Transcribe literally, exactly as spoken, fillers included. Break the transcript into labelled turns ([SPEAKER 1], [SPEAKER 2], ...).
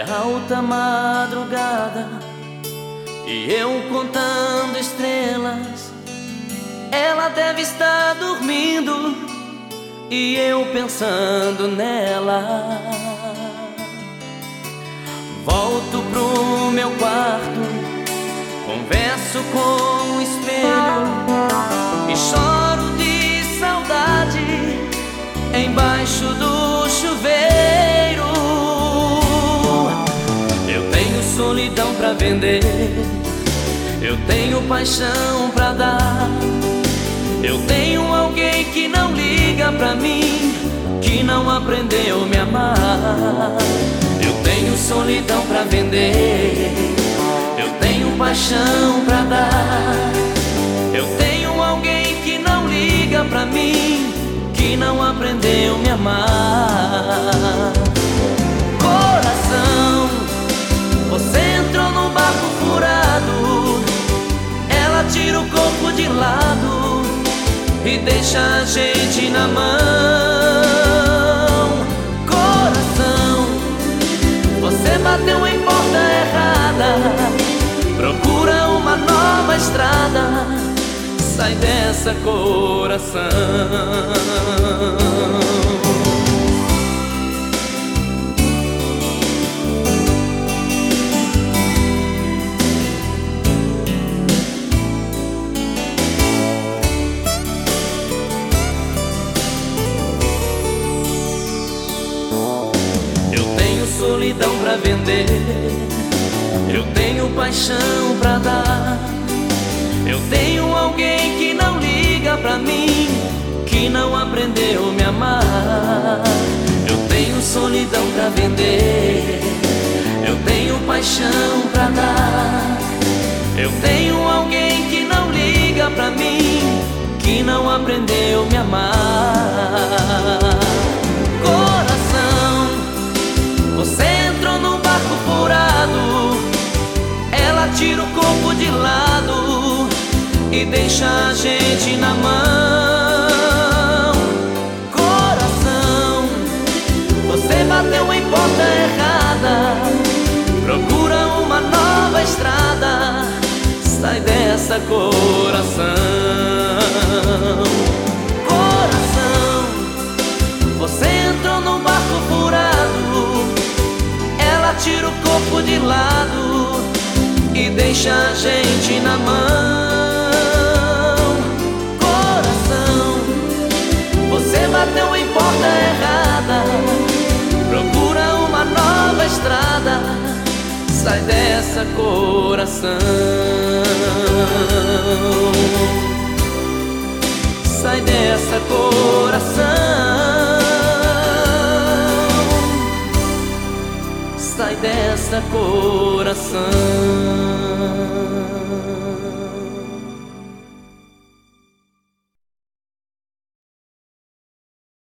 [SPEAKER 1] É alta madrugada e eu contando estrelas. Ela deve estar dormindo e eu pensando nela. Volto pro meu quarto, converso com o espelho e choro de saudade embaixo do chuveiro. Eu tenho solidão pra vender, eu tenho paixão pra dar. Eu tenho alguém que não liga pra mim, que não aprendeu a me amar. Eu tenho solidão pra vender, eu tenho paixão pra dar. Eu tenho alguém que não liga pra mim, que não aprendeu a me amar. Coração, você entrou num barco furado. Ela tira o corpo de lado e deixa a gente na mão. Coração, você bateu em porta errada, procura uma nova estrada. Sai dessa, coração. Solidão pra vender, eu tenho paixão pra dar. Eu tenho alguém que não liga pra mim, que não aprendeu a me amar. Eu tenho solidão pra vender, eu tenho paixão pra dar. Eu tenho alguém que não liga pra mim, que não aprendeu a me amar. Coração, você entrou num barco furado. Ela tira o corpo de lado e deixa a gente na mão. Coração, você bateu em porta errada, procura uma nova estrada. Sai dessa, coração. Coração, você entrou num barco furado. Ela tira o corpo de lado e deixa a gente na mão. Coração, você bateu em porta errada, procura uma nova estrada. Sai dessa, coração. Sai dessa, coração. Sai dessa, coração.